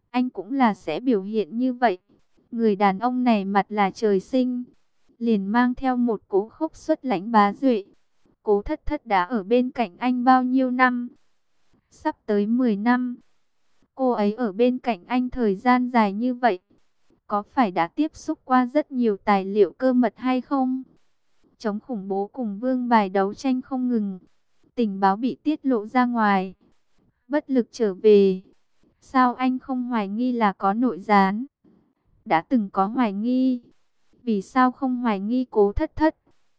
anh cũng là sẽ biểu hiện như vậy. Người đàn ông này mặt là trời sinh, liền mang theo một cố khốc xuất lãnh bá duệ. Cố Thất Thất đã ở bên cạnh anh bao nhiêu năm? Sắp tới 10 năm. Cô ấy ở bên cạnh anh thời gian dài như vậy, có phải đã tiếp xúc qua rất nhiều tài liệu cơ mật hay không? Chống khủng bố cùng vương bài đấu tranh không ngừng. Tình báo bị tiết lộ ra ngoài. Bất lực trở về. Sao anh không hoài nghi là có nội gián? Đã từng có hoài nghi. Vì sao không hoài nghi Cố Thất Thất?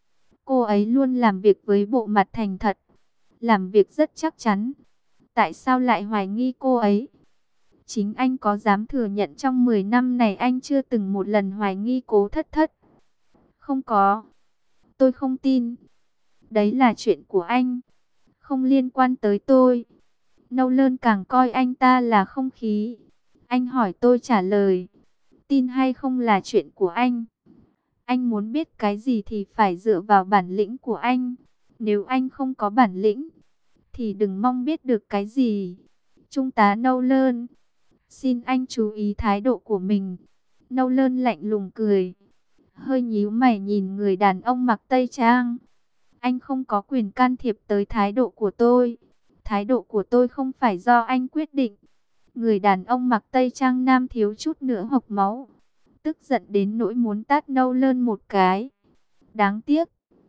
Cô ấy luôn làm việc với bộ mặt thành thật, làm việc rất chắc chắn. Tại sao lại hoài nghi cô ấy? Chính anh có dám thừa nhận trong 10 năm này anh chưa từng một lần hoài nghi Cố Thất Thất? Không có. Tôi không tin. Đấy là chuyện của anh, không liên quan tới tôi. Nâu Lơn càng coi anh ta là không khí. Anh hỏi tôi trả lời. Tin hay không là chuyện của anh. Anh muốn biết cái gì thì phải dựa vào bản lĩnh của anh. Nếu anh không có bản lĩnh, thì đừng mong biết được cái gì. Trung tá Nâu Lơn, xin anh chú ý thái độ của mình. Nâu Lơn lạnh lùng cười, hơi nhíu mày nhìn người đàn ông mặc tây trang. Anh không có quyền can thiệp tới thái độ của tôi. Thái độ của tôi không phải do anh quyết định. Người đàn ông mặc tây trang nam thiếu chút nữa hộc máu, tức giận đến nỗi muốn tát Nâu Lơn một cái. Đáng tiếc,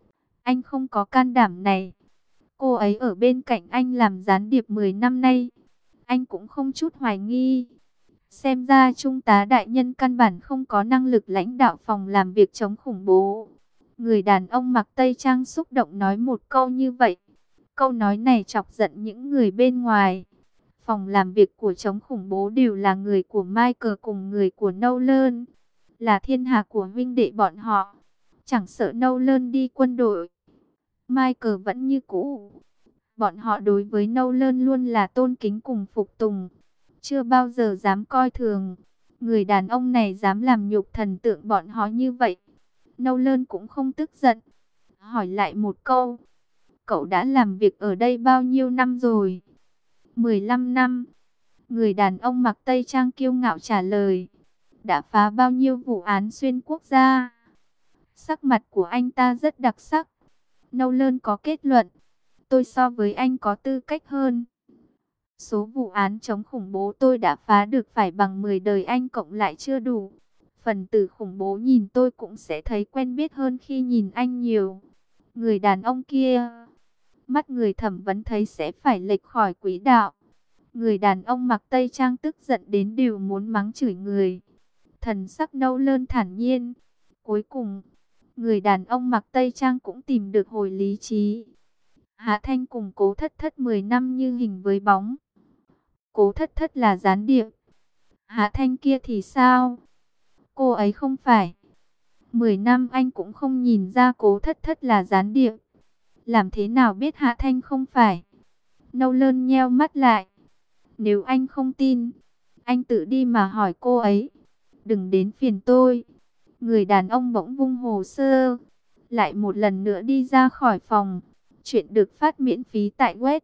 anh không có can đảm này. Cô ấy ở bên cạnh anh làm gián điệp 10 năm nay, anh cũng không chút hoài nghi. Xem ra Trung tá đại nhân căn bản không có năng lực lãnh đạo phòng làm việc chống khủng bố. Người đàn ông mặc tây trang xúc động nói một câu như vậy. Câu nói này chọc giận những người bên ngoài. Phòng làm việc của chống khủng bố đều là người của Michael cùng người của Nolan, là thiên hạ của huynh đệ bọn họ. Chẳng sợ Nolan đi quân đội, Michael vẫn như cũ. Bọn họ đối với Nolan luôn là tôn kính cùng phục tùng, chưa bao giờ dám coi thường. Người đàn ông này dám làm nhục thần tượng bọn họ như vậy. Nolan cũng không tức giận, hỏi lại một câu. Cậu đã làm việc ở đây bao nhiêu năm rồi? 15 năm. Người đàn ông mặc tây trang kiêu ngạo trả lời. Đã phá bao nhiêu vụ án xuyên quốc gia? Sắc mặt của anh ta rất đặc sắc. Nolan có kết luận. Tôi so với anh có tư cách hơn. Số vụ án chống khủng bố tôi đã phá được phải bằng 10 đời anh cộng lại chưa đủ. Phần tử khủng bố nhìn tôi cũng sẽ thấy quen biết hơn khi nhìn anh nhiều. Người đàn ông kia, mắt người thẩm vấn thấy sẽ phải lệch khỏi quỹ đạo. Người đàn ông mặc tây trang tức giận đến đều muốn mắng chửi người. Thần sắc Nolan thản nhiên. Cuối cùng, người đàn ông mặc tây trang cũng tìm được hồi lý trí. Hạ Thanh cùng Cố Thất Thất 10 năm như hình với bóng. Cố Thất Thất là gián điệp. Hạ Thanh kia thì sao? Cô ấy không phải. 10 năm anh cũng không nhìn ra Cố Thất Thất là gián điệp. Làm thế nào biết Hạ Thanh không phải? Nolan nheo mắt lại. Nếu anh không tin, anh tự đi mà hỏi cô ấy. Đừng đến phiền tôi. Người đàn ông bỗng vung hồ sơ, lại một lần nữa đi ra khỏi phòng. Chuyện được phát miễn phí tại web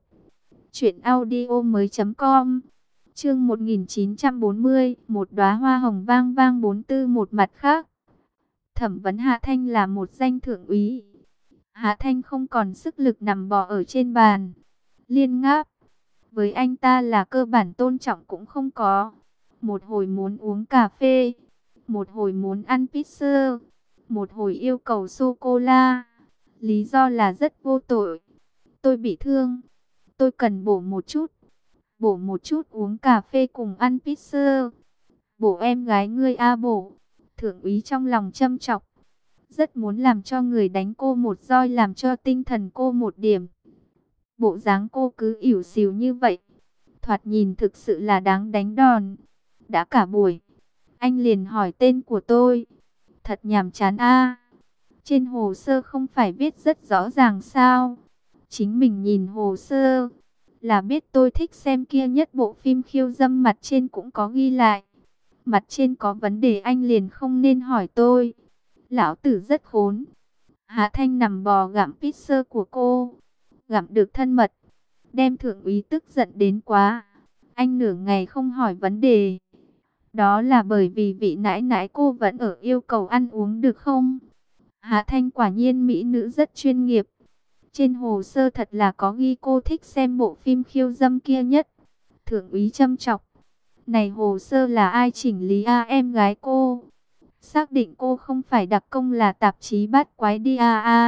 truyệnaudiomoi.com. Chương 1940, một đóa hoa hồng vang vang 44. Một mặt khác, thẩm vấn Hạ Thanh là một danh thượng úy. Hạ Thanh không còn sức lực nằm bò ở trên bàn, liên ngáp. Với anh ta là cơ bản tôn trọng cũng không có. Một hồi muốn uống cà phê, một hồi muốn ăn pizza, một hồi yêu cầu sô-cô-la. Lý do là rất vô tội. Tôi bị thương, tôi cần bổ một chút. Bổ một chút uống cà phê cùng ăn pizza. Bổ em gái ngươi a bổ. Thượng úy trong lòng châm chọc. Rất muốn làm cho người đánh cô một roi, làm cho tinh thần cô một điểm. Bộ dáng cô cứ ỉu xìu như vậy, thoạt nhìn thực sự là đáng đánh đòn. Đã cả buổi, anh liền hỏi tên của tôi. Thật nhàm chán a. Trên hồ sơ không phải viết rất rõ ràng sao? Chính mình nhìn hồ sơ là biết tôi thích xem kia nhất bộ phim khiêu dâm, mặt trên cũng có ghi lại. Mặt trên có vấn đề anh liền không nên hỏi tôi. Lão tử rất khốn. Hạ Thanh nằm bò gặm pizza của cô, gặm được thân mật, đem thượng úy tức giận đến quá. Anh nửa ngày không hỏi vấn đề, Đó là bởi vì vị nãi nãi cô vẫn ở yêu cầu ăn uống được không? Hạ Thanh quả nhiên mỹ nữ rất chuyên nghiệp. Trên hồ sơ thật là có ghi cô thích xem bộ phim khiêu dâm kia nhất. Thượng úy châm chọc. Này hồ sơ là ai chỉnh lý em gái cô? Xác định cô không phải đặc công là tạp chí bát quái đi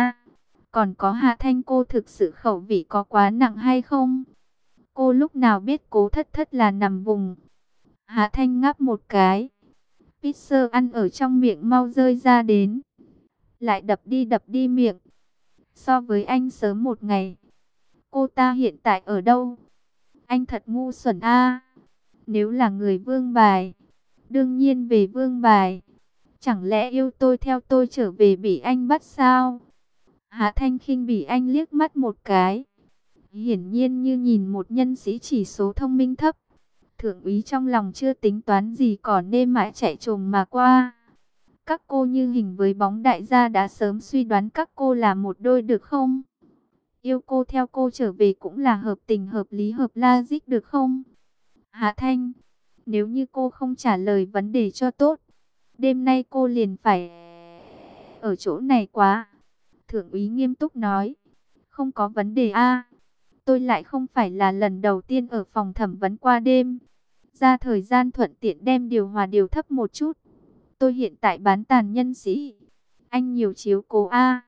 Còn có Hạ Thanh cô thực sự khẩu vị có quá nặng hay không? Cô lúc nào biết Cố Thất Thất là nằm vùng? Hạ Thanh ngáp một cái. Pizza ăn ở trong miệng mau rơi ra đến. Lại đập đi miệng. So với anh sớm một ngày. Cô ta hiện tại ở đâu? Anh thật ngu xuẩn Nếu là người Vương Bài, đương nhiên về Vương Bài. Chẳng lẽ yêu tôi theo tôi trở về bị anh bắt sao? Hạ Thanh khinh bỉ anh liếc mắt một cái. Hiển nhiên như nhìn một nhân sĩ chỉ số thông minh thấp. Thượng úy trong lòng chưa tính toán gì còn nên mãi chạy trồm mà qua. Các cô như hình với bóng, đại gia đã sớm suy đoán các cô là một đôi được không? Yêu cô theo cô trở về cũng là hợp tình hợp lý hợp logic được không? Hạ Thanh, nếu như cô không trả lời vấn đề cho tốt, đêm nay cô liền phải ở chỗ này quá. Thượng úy nghiêm túc nói, không có vấn đề tôi lại không phải là lần đầu tiên ở phòng thẩm vấn qua đêm. Ra thời gian thuận tiện đem điều hòa điều thấp một chút. Tôi hiện tại bán tàn nhân sĩ. Anh nhiều chiếu cố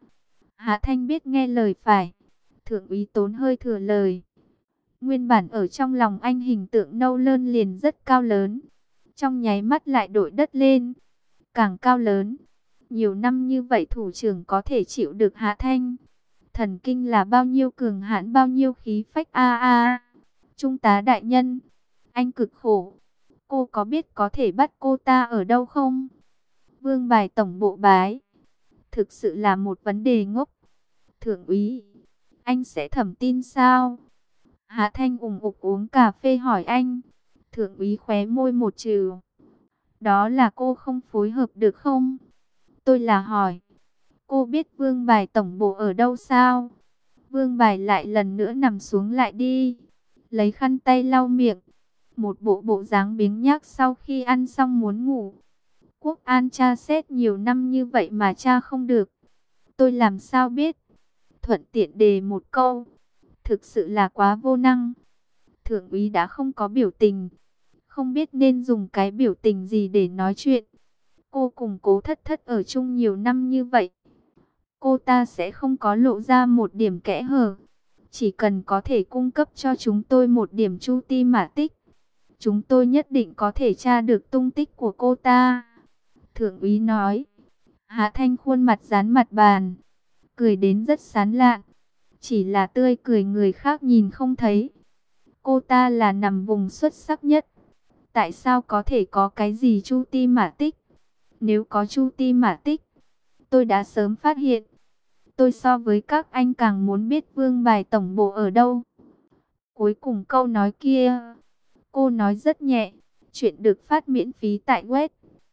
Hạ Thanh biết nghe lời phải. Thượng úy tốn hơi thừa lời. Nguyên bản ở trong lòng anh hình tượng nâu lơn liền rất cao lớn. Trong nháy mắt lại đổi đất lên. Càng cao lớn. Nhiều năm như vậy thủ trưởng có thể chịu được Hạ Thanh. Thần kinh là bao nhiêu cường hãn bao nhiêu khí phách Trung tá đại nhân. Anh cực khổ. Cô có biết có thể bắt cô ta ở đâu không? Vương Bài tổng bộ bái. Thực sự là một vấn đề ngốc. Thượng úy, anh sẽ thẩm tin sao? Hạ Thanh ủng ục uống cà phê hỏi anh. Thượng úy khóe môi một trừ. Đó là cô không phối hợp được không? Tôi là hỏi. Cô biết Vương Bài tổng bộ ở đâu sao? Vương Bài lại lần nữa nằm xuống lại đi. Lấy khăn tay lau miệng. Một bộ dáng biếng nhác sau khi ăn xong muốn ngủ. Quốc an tra xét nhiều năm như vậy mà tra không được. Tôi làm sao biết? Thuận tiện đề một câu. Thực sự là quá vô năng. Thượng úy đã không có biểu tình. Không biết nên dùng cái biểu tình gì để nói chuyện. Cô cùng Cố Thất Thất ở chung nhiều năm như vậy. Cô ta sẽ không có lộ ra một điểm kẽ hở. Chỉ cần có thể cung cấp cho chúng tôi một điểm chu ti mã tích. Chúng tôi nhất định có thể tra được tung tích của cô ta. Thượng úy nói. Hạ Thanh khuôn mặt dán mặt bàn. Cười đến rất sán lạn. Chỉ là tươi cười người khác nhìn không thấy. Cô ta là nằm vùng xuất sắc nhất. Tại sao có thể có cái gì chu ti mã tích? Nếu có chu ti mã tích, tôi đã sớm phát hiện. Tôi so với các anh càng muốn biết Vương Bài tổng bộ ở đâu. Cuối cùng câu nói kia, cô nói rất nhẹ. Chuyện được phát miễn phí tại web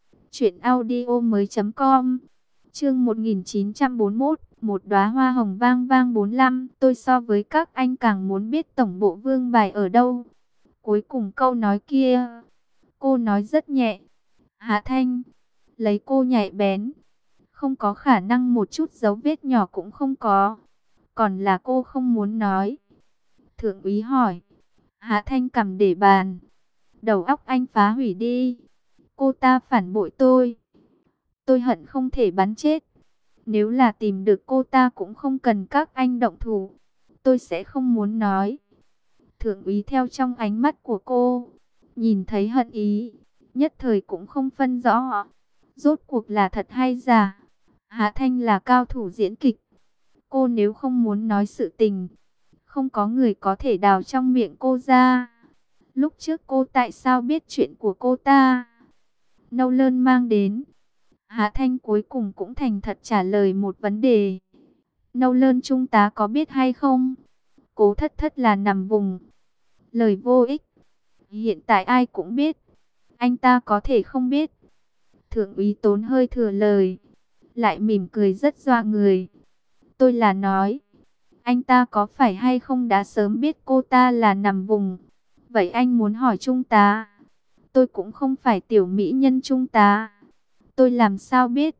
truyệnaudiomoi.com. Chương 1941, một đóa hoa hồng vang vang 45. Tôi so với các anh càng muốn biết tổng bộ Vương Bài ở đâu. Cuối cùng câu nói kia, cô nói rất nhẹ. Hạ Thanh, lấy cô nhạy bén, không có khả năng một chút dấu vết nhỏ cũng không có. Còn là cô không muốn nói. Thượng úy hỏi. Hạ Thanh cầm để bàn. Đầu óc anh phá hủy đi. Cô ta phản bội tôi. Tôi hận không thể bắn chết. Nếu là tìm được cô ta cũng không cần các anh động thủ. Tôi sẽ không muốn nói. Thượng úy theo trong ánh mắt của cô, nhìn thấy hận ý, nhất thời cũng không phân rõ. Rốt cuộc là thật hay giả. Hạ Thanh là cao thủ diễn kịch. Cô nếu không muốn nói sự tình, không có người có thể đào trong miệng cô ra. Lúc trước cô tại sao biết chuyện của cô ta? Nâu Lơn mang đến. Hạ Thanh cuối cùng cũng thành thật trả lời một vấn đề. Nâu Lơn trung tá có biết hay không? Cố Thất Thất là nằm vùng. Lời vô ích. Hiện tại ai cũng biết. Anh ta có thể không biết. Thượng úy tốn hơi thừa lời. Lại mỉm cười rất dọa người. Tôi là nói. Anh ta có phải hay không đã sớm biết cô ta là nằm vùng. Vậy anh muốn hỏi trung tá. Tôi cũng không phải tiểu mỹ nhân trung tá. Tôi làm sao biết?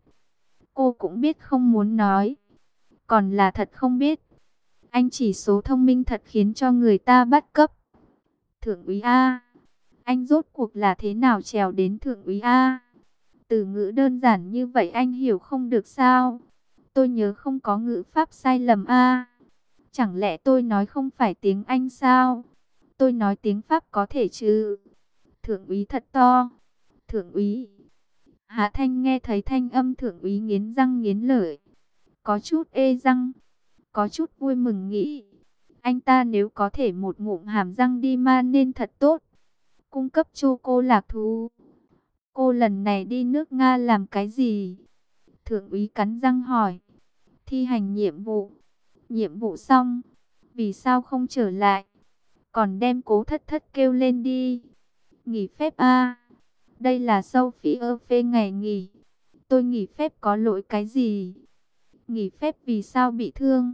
Cô cũng biết không muốn nói. Còn là thật không biết. Anh chỉ số thông minh thật khiến cho người ta bắt cấp. Thượng úy A. Anh rốt cuộc là thế nào trèo đến thượng úy A? Từ ngữ đơn giản như vậy anh hiểu không được sao? Tôi nhớ không có ngữ pháp sai lầm A. Chẳng lẽ tôi nói không phải tiếng Anh sao? Tôi nói tiếng Pháp có thể chứ? Thượng úy thật to. Thượng úy. Hạ Thanh nghe thấy thanh âm thượng úy nghiến răng nghiến lợi. Có chút ê răng. Có chút vui mừng nghĩ. Anh ta nếu có thể một ngụm hàm răng đi ma nên thật tốt. Cung cấp cho cô lạc thú. Cô lần này đi nước Nga làm cái gì? Thượng úy cắn răng hỏi. Thi hành nhiệm vụ. Nhiệm vụ xong. Vì sao không trở lại? Còn đem Cố Thất Thất kêu lên đi. Nghỉ phép a. Đây là Sophie phê ngày nghỉ. Tôi nghỉ phép có lỗi cái gì? Nghỉ phép vì sao bị thương?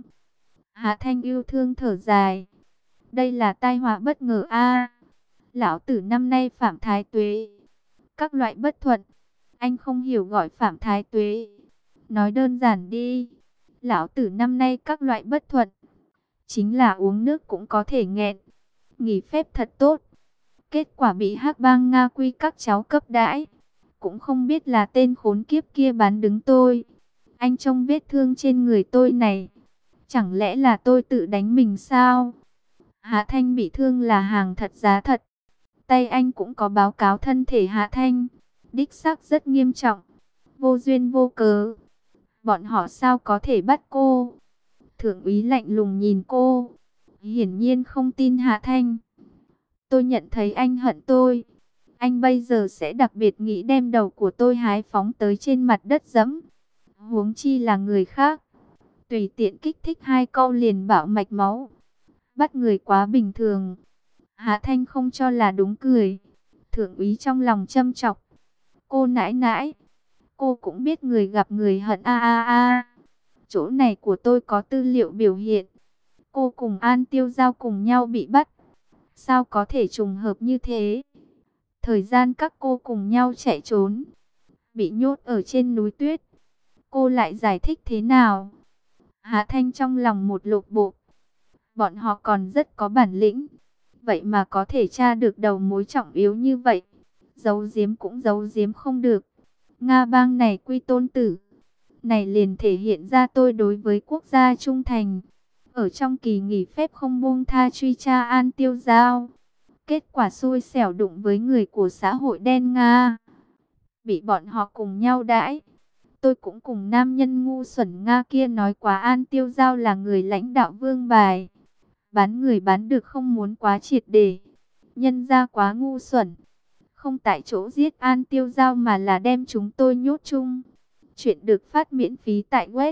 Hạ Thanh yêu thương thở dài. Đây là tai họa bất ngờ a. Lão tử năm nay phạm thái tuế. Các loại bất thuận. Anh không hiểu gọi phạm thái tuế. Nói đơn giản đi. Lão tử năm nay các loại bất thuận. Chính là uống nước cũng có thể nghẹn. Nghỉ phép thật tốt. Kết quả bị hắc bang Nga quy các cháu cấp đãi. Cũng không biết là tên khốn kiếp kia bán đứng tôi. Anh trông vết thương trên người tôi này. Chẳng lẽ là tôi tự đánh mình sao? Hạ Thanh bị thương là hàng thật giá thật. Tay anh cũng có báo cáo thân thể Hạ Thanh. Đích xác rất nghiêm trọng. Vô duyên vô cớ. Bọn họ sao có thể bắt cô? Thượng úy lạnh lùng nhìn cô. Hiển nhiên không tin Hạ Thanh. Tôi nhận thấy anh hận tôi. Anh bây giờ sẽ đặc biệt nghĩ đem đầu của tôi hái phóng tới trên mặt đất dẫm. Huống chi là người khác. Tùy tiện kích thích hai câu liền bạo mạch máu. Bắt người quá bình thường. Hạ Thanh không cho là đúng cười. Thượng úy trong lòng châm chọc. Cô nãi nãi. Cô cũng biết người gặp người hận a a a. Chỗ này của tôi có tư liệu biểu hiện. Cô cùng An Tiêu Giao cùng nhau bị bắt. Sao có thể trùng hợp như thế? Thời gian các cô cùng nhau chạy trốn. Bị nhốt ở trên núi tuyết. Cô lại giải thích thế nào? Hạ Thanh trong lòng một lột bộ. Bọn họ còn rất có bản lĩnh. Vậy mà có thể tra được đầu mối trọng yếu như vậy. Giấu giếm cũng giấu giếm không được. Nga bang này quy tôn tử. Này liền thể hiện ra tôi đối với quốc gia trung thành. Ở trong kỳ nghỉ phép không buông tha truy tra An Tiêu Giao. Kết quả xui xẻo đụng với người của xã hội đen Nga. Bị bọn họ cùng nhau đãi. Tôi cũng cùng nam nhân ngu xuẩn Nga kia nói quá An Tiêu Giao là người lãnh đạo vương bài. Bán người bán được không muốn quá triệt để. Nhân ra quá ngu xuẩn. Không tại chỗ giết An Tiêu Giao mà là đem chúng tôi nhốt chung. Chuyện được phát miễn phí tại web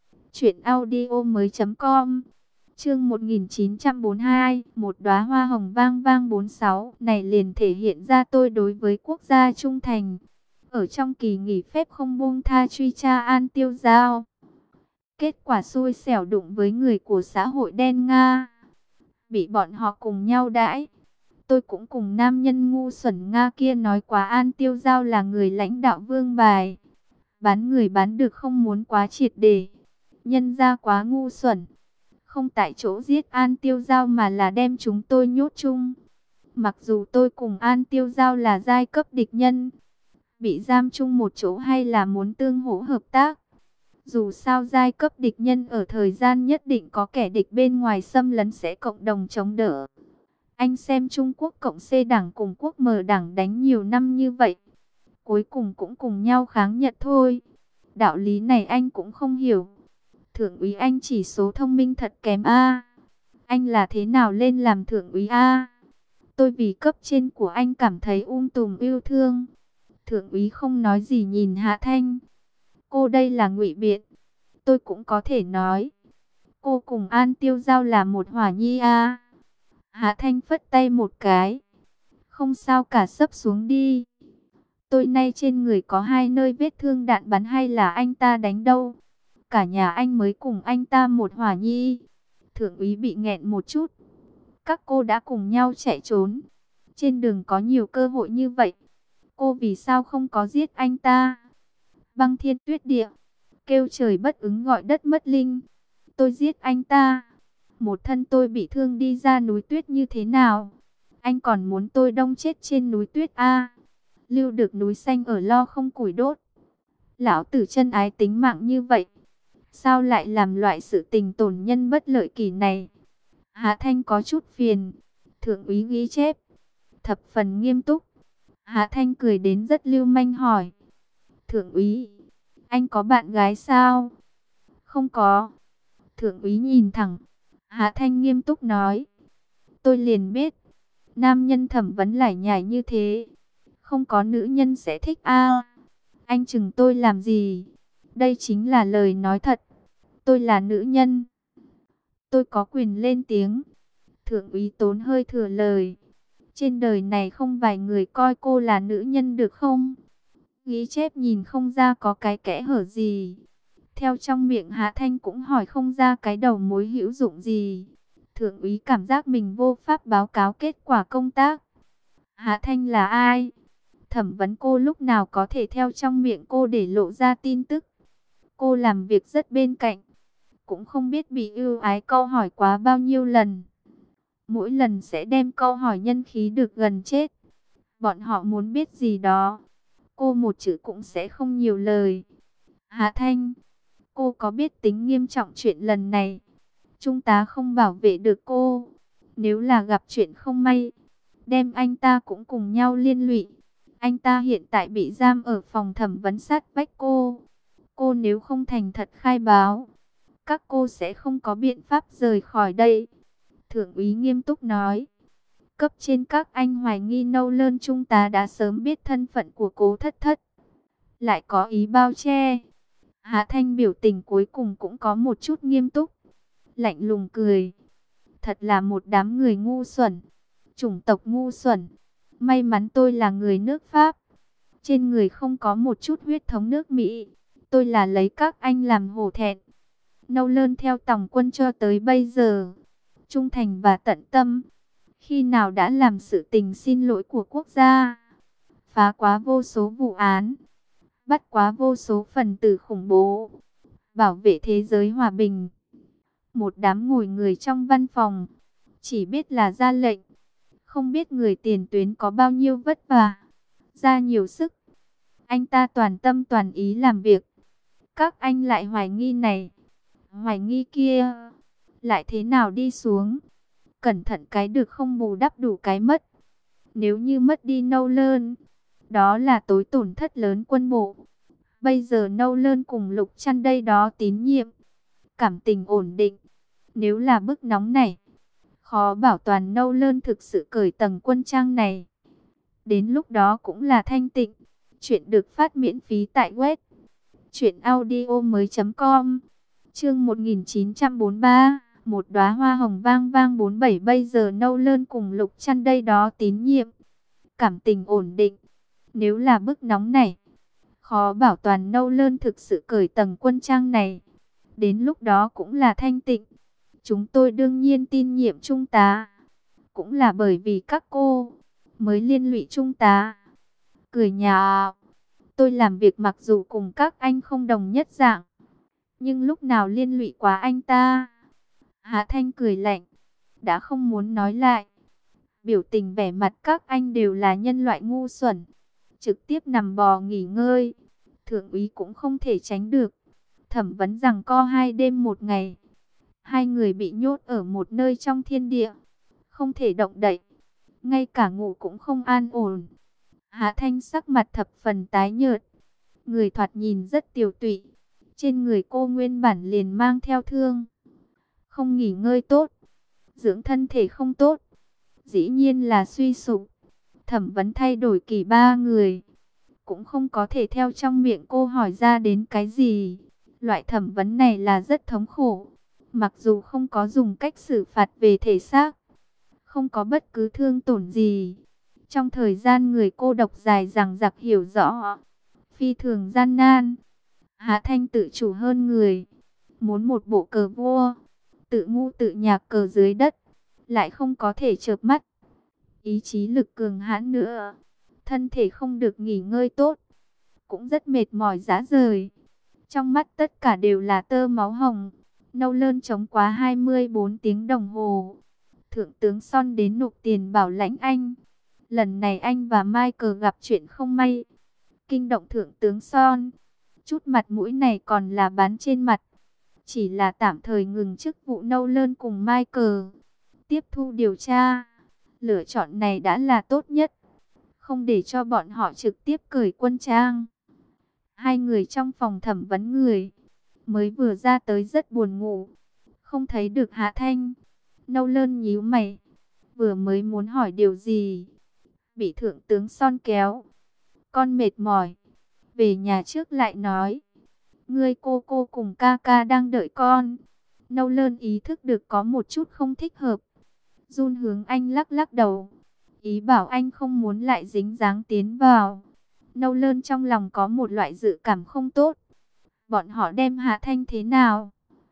truyệnaudiomoi.com. Chương 1942, một đóa hoa hồng vang vang 46, này liền thể hiện ra tôi đối với quốc gia trung thành. Ở trong kỳ nghỉ phép không buông tha truy tra An Tiêu Giao. Kết quả xui xẻo đụng với người của xã hội đen Nga. Bị bọn họ cùng nhau đãi. Tôi cũng cùng nam nhân ngu xuẩn Nga kia nói quá An Tiêu Giao là người lãnh đạo vương bài. Bán người bán được không muốn quá triệt để. Nhân ra quá ngu xuẩn. Không tại chỗ giết An Tiêu Giao mà là đem chúng tôi nhốt chung. Mặc dù tôi cùng An Tiêu Giao là giai cấp địch nhân. Bị giam chung một chỗ hay là muốn tương hỗ hợp tác. Dù sao giai cấp địch nhân ở thời gian nhất định có kẻ địch bên ngoài xâm lấn sẽ cộng đồng chống đỡ. Anh xem Trung Quốc Cộng C đảng cùng Quốc M đảng đánh nhiều năm như vậy. Cuối cùng cũng cùng nhau kháng Nhật thôi. Đạo lý này anh cũng không hiểu. Thượng úy anh chỉ số thông minh thật kém a. Anh là thế nào lên làm thượng úy a? Tôi vì cấp trên của anh cảm thấy tùm yêu thương. Thượng úy không nói gì nhìn Hạ Thanh. Cô đây là ngụy biện. Tôi cũng có thể nói. Cô cùng An Tiêu Giao là một hỏa nhi a. Hạ Thanh phất tay một cái. Không sao cả, xấp xuống đi. Tôi nay trên người có 2 nơi vết thương đạn bắn hay là anh ta đánh đâu. Cả nhà anh mới cùng anh ta một hỏa nhi. Thượng úy bị nghẹn một chút. Các cô đã cùng nhau chạy trốn. Trên đường có nhiều cơ hội như vậy, cô vì sao không có giết anh ta? Băng thiên tuyết địa, kêu trời bất ứng gọi đất mất linh. Tôi giết anh ta, một thân tôi bị thương đi ra núi tuyết như thế nào? Anh còn muốn tôi đông chết trên núi tuyết à? Lưu được núi xanh ở lo không củi đốt. Lão tử chân ái tính mạng như vậy, sao lại làm loại sự tình tổn nhân bất lợi kỳ này? Hạ Thanh có chút phiền. Thượng úy ghi chép, thập phần nghiêm túc. Hạ Thanh cười đến rất lưu manh hỏi, Thượng úy, anh có bạn gái sao? Không có. Thượng úy nhìn thẳng. Hạ Thanh nghiêm túc nói, tôi liền biết, nam nhân thẩm vấn lải nhải như thế, không có nữ nhân sẽ thích a. Anh chừng tôi làm gì? Đây chính là lời nói thật. Tôi là nữ nhân, tôi có quyền lên tiếng. Thượng úy tốn hơi thừa lời, trên đời này không vài người coi cô là nữ nhân được không? Ghi chép nhìn không ra có cái kẽ hở gì. Theo trong miệng Hạ Thanh cũng hỏi không ra cái đầu mối hữu dụng gì. Thượng úy cảm giác mình vô pháp báo cáo kết quả công tác. Hạ Thanh là ai? Thẩm vấn cô lúc nào có thể theo trong miệng cô để lộ ra tin tức? Cô làm việc rất bên cạnh, cũng không biết bị ưu ái câu hỏi quá bao nhiêu lần. Mỗi lần sẽ đem câu hỏi nhân khí được gần chết. Bọn họ muốn biết gì đó, cô một chữ cũng sẽ không nhiều lời. Hạ Thanh, cô có biết tính nghiêm trọng chuyện lần này? Trung tá không bảo vệ được cô. Nếu là gặp chuyện không may, đem anh ta cũng cùng nhau liên lụy. Anh ta hiện tại bị giam ở phòng thẩm vấn sát vách cô. Cô nếu không thành thật khai báo, các cô sẽ không có biện pháp rời khỏi đây. Thượng úy nghiêm túc nói. Cấp trên các anh hoài nghi Nâu Lơn Trung tá đã sớm biết thân phận của Cố Thất Thất, lại có ý bao che. Hạ Thanh biểu tình cuối cùng cũng có một chút nghiêm túc, lạnh lùng cười. Thật là một đám người ngu xuẩn, chủng tộc ngu xuẩn. May mắn tôi là người nước Pháp, trên người không có một chút huyết thống nước Mỹ. Tôi là lấy các anh làm hổ thẹn. Nâu Lơn theo tòng quân cho tới bây giờ, trung thành và tận tâm. Khi nào đã làm sự tình xin lỗi của quốc gia, phá quá vô số vụ án, bắt quá vô số phần tử khủng bố, bảo vệ thế giới hòa bình. Một đám ngồi người trong văn phòng, chỉ biết là ra lệnh, không biết người tiền tuyến có bao nhiêu vất vả, ra nhiều sức. Anh ta toàn tâm toàn ý làm việc. Các anh lại hoài nghi này, hoài nghi kia, lại thế nào đi xuống? Cẩn thận cái được không bù đắp đủ cái mất. Nếu như mất đi Nâu Lơn, đó là tối tổn thất lớn quân bộ. Bây giờ Nâu Lơn cùng Lục Trăn đây đó tín nhiệm, cảm tình ổn định. Nếu là bức nóng này, khó bảo toàn Nâu Lơn thực sự cởi tầng quân trang này. Đến lúc đó cũng là thanh tịnh. Chuyện được phát miễn phí tại web truyệnaudiomoi.com. Chương 1943, một đóa hoa hồng vang vang 47. Bây giờ Nâu Lơn cùng Lục Trăn đây đó tín nhiệm, cảm tình ổn định. Nếu là bức nóng này, khó bảo toàn Nâu Lơn thực sự cởi tầng quân trang này. Đến lúc đó cũng là thanh tịnh. Chúng tôi đương nhiên tin nhiệm Trung tá, cũng là bởi vì các cô mới liên lụy Trung tá. Cười nhạo, tôi làm việc mặc dù cùng các anh không đồng nhất dạng, nhưng lúc nào liên lụy quá anh ta? Hạ Thanh cười lạnh, đã không muốn nói lại. Biểu tình vẻ mặt các anh đều là nhân loại ngu xuẩn, trực tiếp nằm bò nghỉ ngơi. Thượng úy cũng không thể tránh được. Thẩm vấn giằng co 2 đêm 1 ngày. Hai người bị nhốt ở một nơi trong thiên địa, không thể động đậy, ngay cả ngủ cũng không an ổn. Hạ Thanh sắc mặt thập phần tái nhợt, người thoạt nhìn rất tiều tụy. Trên người cô nguyên bản liền mang theo thương, không nghỉ ngơi tốt, dưỡng thân thể không tốt, dĩ nhiên là suy sụp. Thẩm vấn thay đổi kỳ 3 người, cũng không có thể theo trong miệng cô hỏi ra đến cái gì. Loại thẩm vấn này là rất thống khổ. Mặc dù không có dùng cách xử phạt về thể xác, không có bất cứ thương tổn gì, trong thời gian người cô độc dài dằng dặc hiểu rõ, phi thường gian nan. Hạ Thanh tự chủ hơn người, muốn một bộ cờ vua, tự ngu tự nhạc cờ dưới đất, lại không có thể chợp mắt. ý chí lực cường hãn nữa. Thân thể không được nghỉ ngơi tốt, cũng rất mệt mỏi rã rời. Trong mắt tất cả đều là tơ máu hồng. Nâu Lơn chống quá 24 tiếng đồng hồ. Thượng tướng Son đến nộp tiền bảo lãnh anh. Lần này anh và Michael gặp chuyện không may, kinh động thượng tướng Son. Chút mặt mũi này còn là bán trên mặt. Chỉ là tạm thời ngừng chức vụ Nâu Lơn cùng Michael tiếp thu điều tra. Lựa chọn này đã là tốt nhất, không để cho bọn họ trực tiếp cởi quân trang. Hai người trong phòng thẩm vấn người mới vừa ra tới rất buồn ngủ, không thấy được Hạ Thanh. Nâu Lơn nhíu mày, vừa mới muốn hỏi điều gì, bị thượng tướng Son kéo. Con mệt mỏi, về nhà trước lại nói. Ngươi cô cùng ca ca đang đợi con. Nâu Lơn ý thức được có một chút không thích hợp. Jun hướng anh lắc lắc đầu, ý bảo anh không muốn lại dính dáng tiến vào. Nâu Lơn trong lòng có một loại dự cảm không tốt. Bọn họ đem Hạ Thanh thế nào?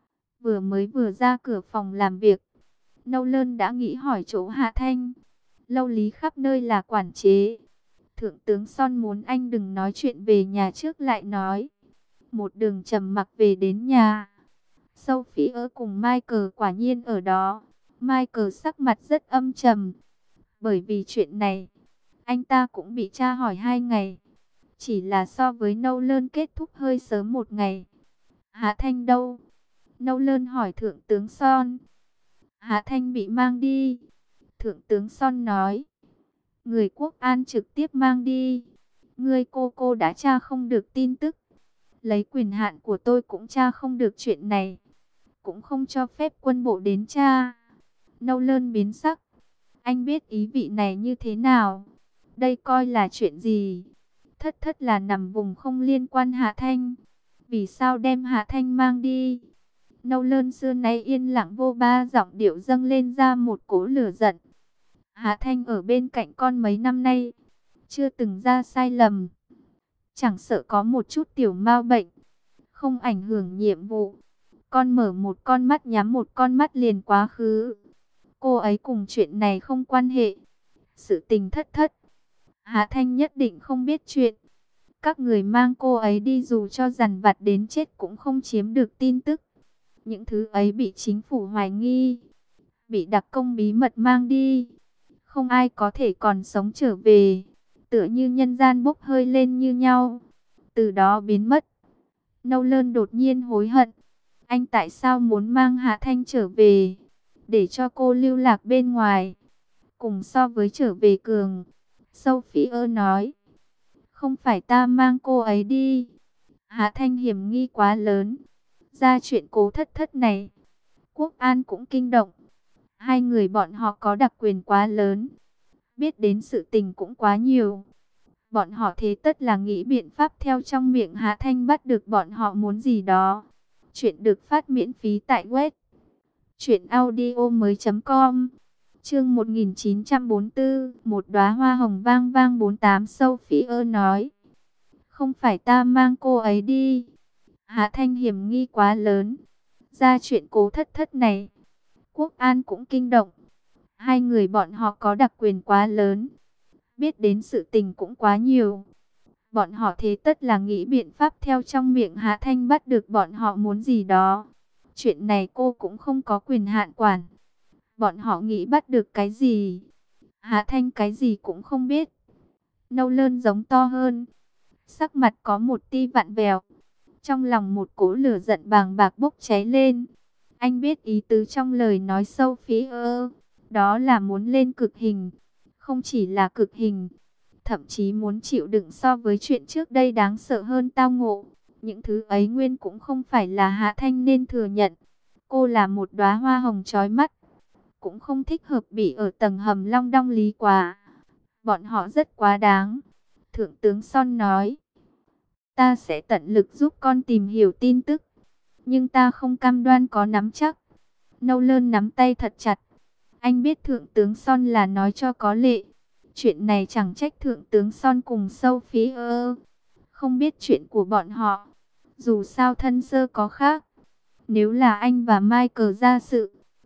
Vừa ra cửa phòng làm việc, Nâu Lơn đã nghĩ hỏi chỗ Hạ Thanh. Lâu lý khắp nơi là quản chế. Thượng tướng Son muốn anh đừng nói chuyện về nhà trước lại nói. Một đường trầm mặc về đến nhà. Sophie cùng Michael quả nhiên ở đó. Michael sắc mặt rất âm trầm. Bởi vì chuyện này, anh ta cũng bị tra hỏi 2 ngày. Chỉ là so với Nâu Lơn kết thúc hơi sớm 1 ngày. Hạ Thanh đâu? Nâu Lơn hỏi thượng tướng Son. Hạ Thanh bị mang đi. Thượng tướng Son nói. Người quốc an trực tiếp mang đi. Ngươi cô đã tra không được tin tức. Lấy quyền hạn của tôi cũng tra không được chuyện này. Cũng không cho phép quân bộ đến tra. Nâu Lơn biến sắc. Anh biết ý vị này như thế nào? Đây coi là chuyện gì? Thất là nằm vùng không liên quan Hạ Thanh. Vì sao đem Hạ Thanh mang đi? Nâu Lơn xưa nay yên lặng vô ba, giọng điệu dâng lên ra một cỗ lửa giận. Hạ Thanh ở bên cạnh con mấy năm nay, chưa từng ra sai lầm. Chẳng sợ có một chút tiểu mao bệnh, không ảnh hưởng nhiệm vụ. Con mở một con mắt nhắm một con mắt liền quá khứ. Cô ấy cùng chuyện này không quan hệ. Sự tình thất. Hạ Thanh nhất định không biết chuyện. Các người mang cô ấy đi dù cho dằn vặt đến chết cũng không chiếm được tin tức. Những thứ ấy bị chính phủ hoài nghi, bị đặc công bí mật mang đi. Không ai có thể còn sống trở về. Tựa như nhân gian bốc hơi lên như nhau, từ đó biến mất. Nâu Lơn đột nhiên hối hận. Anh tại sao muốn mang Hạ Thanh trở về? Để cho cô lưu lạc bên ngoài. Cùng so với trở về cường. Sophie nói. Không phải ta mang cô ấy đi. Hạ Thanh hiểm nghi quá lớn. Ra chuyện cố thất này, quốc an cũng kinh động. Hai người bọn họ có đặc quyền quá lớn, biết đến sự tình cũng quá nhiều. Bọn họ thế tất là nghĩ biện pháp theo trong miệng Hạ Thanh bắt được bọn họ muốn gì đó. Chuyện được phát miễn phí tại web truyệnaudiomoi.com. Chương 1944, một đóa hoa hồng vang vang 48. Sophie nói. Không phải ta mang cô ấy đi. Hạ Thanh hiểm nghi quá lớn. Ra chuyện cố thất này, quốc an cũng kinh động. Hai người bọn họ có đặc quyền quá lớn, biết đến sự tình cũng quá nhiều. Bọn họ thế tất là nghĩ biện pháp theo trong miệng Hạ Thanh bắt được bọn họ muốn gì đó. Chuyện này cô cũng không có quyền hạn quản. Bọn họ nghĩ bắt được cái gì, Hạ Thanh cái gì cũng không biết. Nâu Lơn giống to hơn, sắc mặt có một tia vặn vẹo. Trong lòng một cỗ lửa giận bàng bạc bốc cháy lên. Anh biết ý tứ trong lời nói Sophie đó là muốn lên cực hình. Không chỉ là cực hình, thậm chí muốn chịu đựng so với chuyện trước đây đáng sợ hơn tao ngộ. Những thứ ấy nguyên cũng không phải là Hạ Thanh nên thừa nhận. Cô là một đóa hoa hồng chói mắt, cũng không thích hợp bị ở tầng hầm long đong lý quá. Bọn họ rất quá đáng. Thượng tướng Son nói. Ta sẽ tận lực giúp con tìm hiểu tin tức, nhưng ta không cam đoan có nắm chắc. Nâu Lơn nắm tay thật chặt. Anh biết thượng tướng Son là nói cho có lệ. Chuyện này chẳng trách thượng tướng Son cùng Sophie không biết chuyện của bọn họ. Dù sao thân sơ có khác. Nếu là anh và Michael ra sự,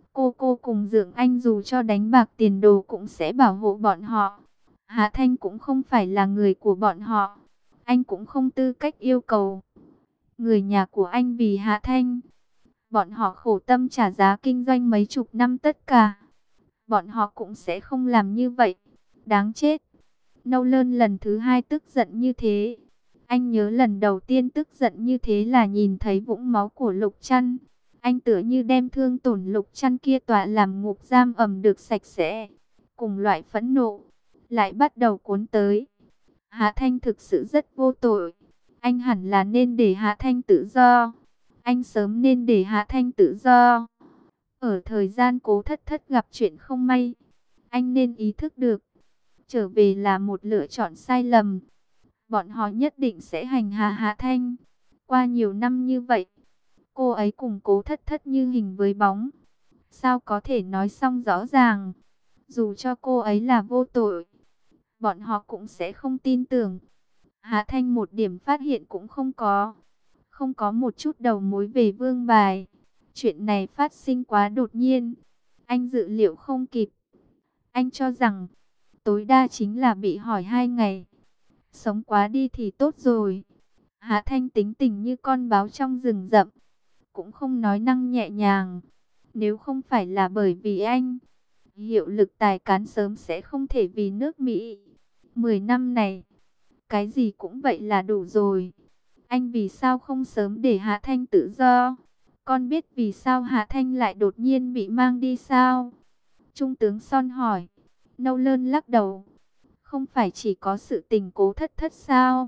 Cô cùng Dượng Anh dù cho đánh bạc tiền đồ cũng sẽ bảo hộ bọn họ. Hạ Thanh cũng không phải là người của bọn họ. Anh cũng không tư cách yêu cầu. Người nhà của anh vì Hạ Thanh. Bọn họ khổ tâm trả giá kinh doanh mấy chục năm tất cả. Bọn họ cũng sẽ không làm như vậy. Đáng chết. Nolan lần thứ hai tức giận như thế. Anh nhớ lần đầu tiên tức giận như thế là nhìn thấy vũng máu của Lục Trăn. Anh tựa như đem thương tổn Lục Trăn kia tọa làm ngục giam ẩm được sạch sẽ. Cùng loại phẫn nộ lại bắt đầu cuốn tới. Hạ Thanh thực sự rất vô tội. Anh hẳn là nên để Hạ Thanh tự do. Anh sớm nên để Hạ Thanh tự do. Ở thời gian Cố Thất Thất gặp chuyện không may, anh nên ý thức được trở về là một lựa chọn sai lầm. Bọn họ nhất định sẽ hành hạ Hạ Thanh. Qua nhiều năm như vậy, cô ấy cùng Cố Thất Thất như hình với bóng. Sao có thể nói xong rõ ràng? Dù cho cô ấy là vô tội, bọn họ cũng sẽ không tin tưởng. Hạ Thanh một điểm phát hiện cũng không có. Không có một chút đầu mối về Vương Bài. Chuyện này phát sinh quá đột nhiên. Anh dự liệu không kịp. Anh cho rằng tối đa chính là bị hỏi 2 ngày. Sống quá đi thì tốt rồi. Hạ Thanh tính tình như con báo trong rừng rậm. Cũng không nói năng nhẹ nhàng. Nếu không phải là bởi vì anh, hiệu lực tài cán sớm sẽ không thể vì nước Mỹ. 10 năm này, cái gì cũng vậy là đủ rồi. Anh vì sao không sớm để Hạ Thanh tự do? Con biết vì sao Hạ Thanh lại đột nhiên bị mang đi sao? Trung tướng Son hỏi. Nolan lắc đầu. Không phải chỉ có sự tình Cố Thất Thất sao?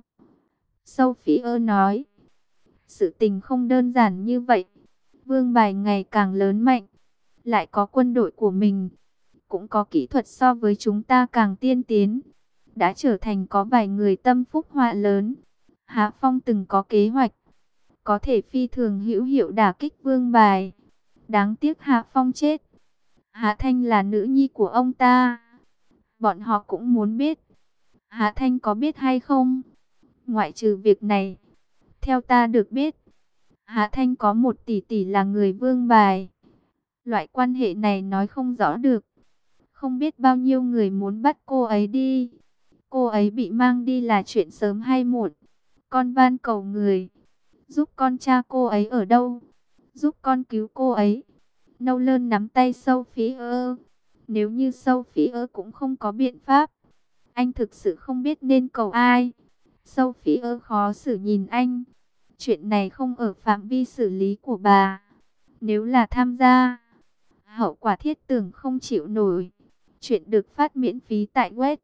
Sophie nói. Sự tình không đơn giản như vậy. Vương Bài ngày càng lớn mạnh, lại có quân đội của mình, cũng có kỹ thuật so với chúng ta càng tiên tiến, đã trở thành có vài người tâm phúc họa lớn. Hạ Phong từng có kế hoạch, có thể phi thường hữu hiệu đả kích Vương Bài. Đáng tiếc Hạ Phong chết. Hạ Thanh là nữ nhi của ông ta. Bọn họ cũng muốn biết, Hạ Thanh có biết hay không? Ngoại trừ việc này, theo ta được biết, Hạ Thanh có một tỷ tỷ là người Vương Bài. Loại quan hệ này nói không rõ được. Không biết bao nhiêu người muốn bắt cô ấy đi. Cô ấy bị mang đi là chuyện sớm hay muộn. Con van cầu người, giúp con tra cô ấy ở đâu, giúp con cứu cô ấy. Nolan nắm tay Sophie. Nếu như Sophie cũng không có biện pháp, anh thực sự không biết nên cầu ai. Sophie khó xử nhìn anh. Chuyện này không ở phạm vi xử lý của bà. Nếu là tham gia, hậu quả thiết tưởng không chịu nổi. Chuyện được phát miễn phí tại web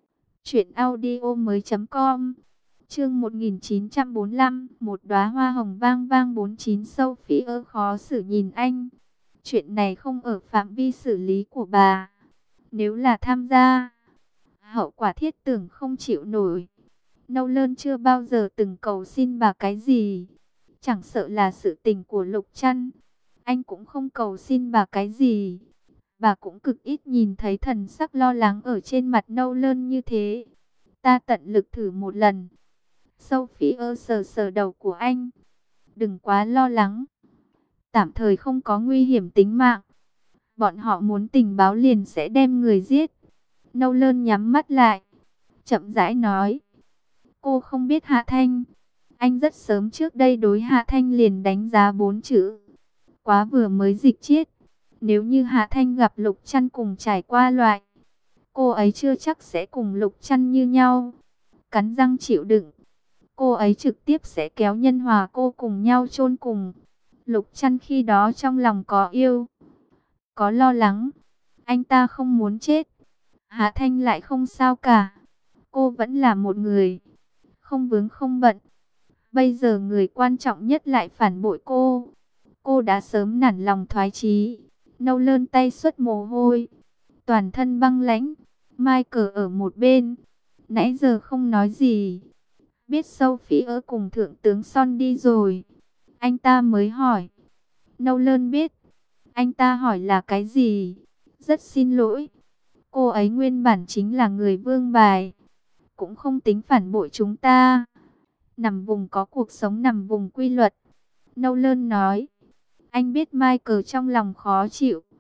truyệnaudiomoi.com. Chương 1945, một đóa hoa hồng vang vang 49. Sophie khó xử nhìn anh. Chuyện này không ở phạm vi xử lý của bà. Nếu là tham gia, hậu quả thiết tưởng không chịu nổi. Nolan chưa bao giờ từng cầu xin bà cái gì. Chẳng sợ là sự tình của Lục Trăn, anh cũng không cầu xin bà cái gì. Bà cũng cực ít nhìn thấy thần sắc lo lắng ở trên mặt Nolan như thế. Ta tận lực thử một lần. Sophie sờ sờ đầu của anh. Đừng quá lo lắng. Tạm thời không có nguy hiểm tính mạng. Bọn họ muốn tình báo liền sẽ đem người giết. Nolan nhắm mắt lại, chậm rãi nói. Cô không biết Hạ Thanh. Anh rất sớm trước đây đối Hạ Thanh liền đánh giá 4 chữ. Quá vừa mới dịch chiết. Nếu như Hạ Thanh gặp Lục Trăn cùng trải qua loại, cô ấy chưa chắc sẽ cùng Lục Trăn như nhau. Cắn răng chịu đựng. Cô ấy trực tiếp sẽ kéo Nhân Hòa cô cùng nhau chôn cùng. Lục Trăn khi đó trong lòng có yêu, có lo lắng. Anh ta không muốn chết. Hạ Thanh lại không sao cả. Cô vẫn là một người, không vướng không bận. Bây giờ người quan trọng nhất lại phản bội cô. Cô đã sớm nản lòng thoái chí. Nolan tay xuất mồ hôi, toàn thân băng lãnh. Michael ở một bên, nãy giờ không nói gì. Biết Sophie cùng thượng tướng Son đi rồi, anh ta mới hỏi. Nolan biết. Anh ta hỏi là cái gì? Rất xin lỗi. Cô ấy nguyên bản chính là người Vương Bài, cũng không tính phản bội chúng ta. Nằm vùng có cuộc sống nằm vùng quy luật. Nolan nói. Anh biết Michael trong lòng khó chịu.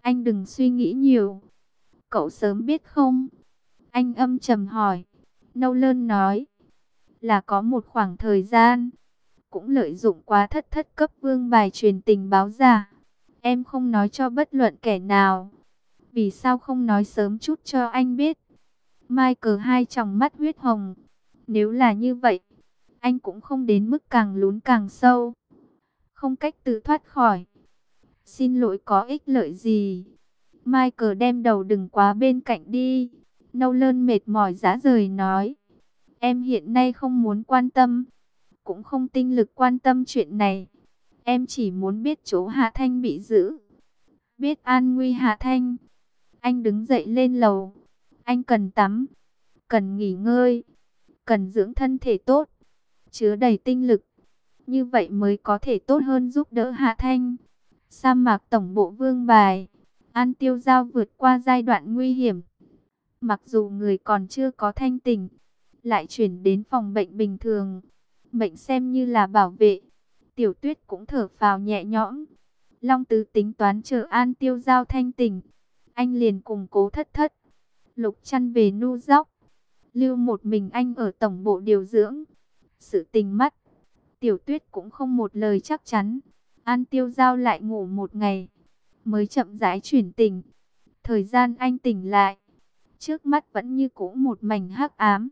Anh đừng suy nghĩ nhiều. Cậu sớm biết không? Anh âm trầm hỏi. Nolan nói. Là có một khoảng thời gian. Cũng lợi dụng quá thất thất cấp vương bài truyền tình báo giả. Em không nói cho bất luận kẻ nào. Vì sao không nói sớm chút cho anh biết? Michael hai tròng mắt huyết hồng. Nếu là như vậy, anh cũng không đến mức càng lún càng sâu. Không cách tự thoát khỏi. Xin lỗi có ích lợi gì? Michael đem đầu đừng quá bên cạnh đi. Nolan mệt mỏi rã rời nói. Em hiện nay không muốn quan tâm. Cũng không tinh lực quan tâm chuyện này. Em chỉ muốn biết chỗ Hạ Thanh bị giữ. Biết an nguy Hạ Thanh. Anh đứng dậy lên lầu. Anh cần tắm. Cần nghỉ ngơi. Cần dưỡng thân thể tốt. Chứa đầy tinh lực. Như vậy mới có thể tốt hơn giúp đỡ Hạ Thanh. Sa mạc tổng bộ vương bài. An Tiêu Giao vượt qua giai đoạn nguy hiểm. Mặc dù người còn chưa có thanh tỉnh, lại chuyển đến phòng bệnh bình thường. Mệnh xem như là bảo vệ. Tiểu Tuyết cũng thở phào nhẹ nhõm. Long Tứ tính toán chờ An Tiêu Giao thanh tỉnh. Anh liền cùng Cố Thất Thất, Lục Chăn về Nu Dóc. Lưu một mình anh ở tổng bộ điều dưỡng. Sự tình mắt, Tiểu Tuyết cũng không một lời chắc chắn. An Tiêu Giao lại ngủ một ngày, mới chậm rãi chuyển tỉnh. Thời gian anh tỉnh lại, trước mắt vẫn như cũ một mảnh hắc ám.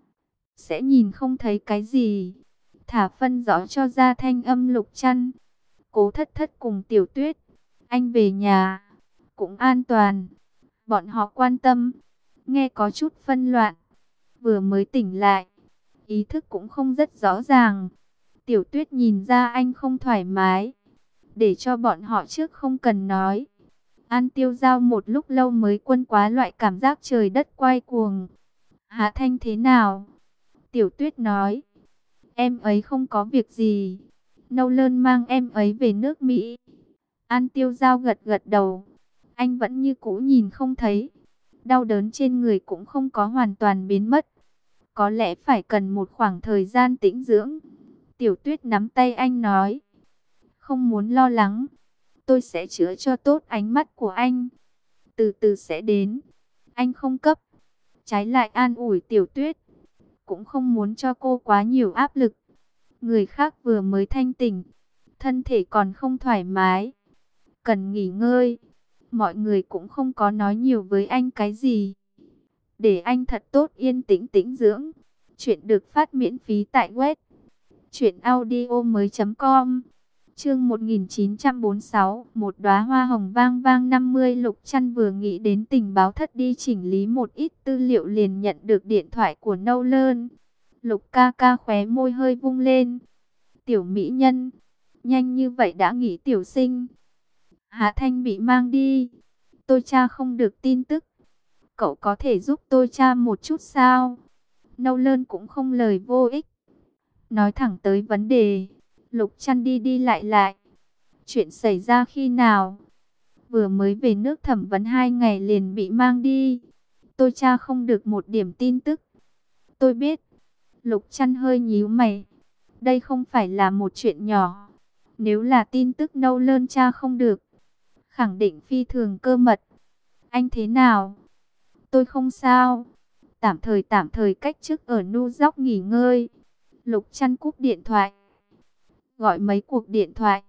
Sẽ nhìn không thấy cái gì. Thả phân rõ cho ra thanh âm Lục Chăn. Cố Thất Thất cùng Tiểu Tuyết. Anh về nhà, cũng an toàn. Bọn họ quan tâm. Nghe có chút phân loạn. Vừa mới tỉnh lại, ý thức cũng không rất rõ ràng. Tiểu Tuyết nhìn ra anh không thoải mái. Để cho bọn họ trước không cần nói. An Tiêu Giao một lúc lâu mới quân quá loại cảm giác trời đất quay cuồng. Hạ Thanh thế nào? Tiểu Tuyết nói. Em ấy không có việc gì. Nolan mang em ấy về nước Mỹ. An Tiêu Giao gật gật đầu. Anh vẫn như cũ nhìn không thấy. Đau đớn trên người cũng không có hoàn toàn biến mất. Có lẽ phải cần một khoảng thời gian tĩnh dưỡng. Tiểu Tuyết nắm tay anh nói. Không muốn lo lắng. Tôi sẽ chữa cho tốt ánh mắt của anh. Từ từ sẽ đến. Anh không cấp. Trái lại an ủi Tiểu Tuyết. Cũng không muốn cho cô quá nhiều áp lực. Người khác vừa mới thanh tỉnh. Thân thể còn không thoải mái. Cần nghỉ ngơi. Mọi người cũng không có nói nhiều với anh cái gì. Để anh thật tốt yên tĩnh tĩnh dưỡng. Chuyện được phát miễn phí tại web truyệnaudiomoi.com. Chương 1946, một đóa hoa hồng vang vang 50. Lục Chăn vừa nghĩ đến tình báo thất đi chỉnh lý một ít tư liệu liền nhận được điện thoại của Nolan. Lục ca ca khóe môi hơi vung lên. Tiểu mỹ nhân, nhanh như vậy đã nghỉ tiểu sinh. Hạ Thanh bị mang đi. Tôi tra không được tin tức. Cậu có thể giúp tôi tra một chút sao? Nolan cũng không lời vô ích. Nói thẳng tới vấn đề. Lục Chăn đi đi lại lại. Chuyện xảy ra khi nào? Vừa mới về nước thẩm vấn 2 ngày liền bị mang đi. Tôi tra không được một điểm tin tức. Tôi biết. Lục Chăn hơi nhíu mày. Đây không phải là một chuyện nhỏ. Nếu là tin tức Nolan tra không được, khẳng định phi thường cơ mật. Anh thế nào? Tôi không sao. Tạm thời cách chức ở Nu Dóc nghỉ ngơi. Lục Chăn cúp điện thoại. Gọi mấy cuộc điện thoại.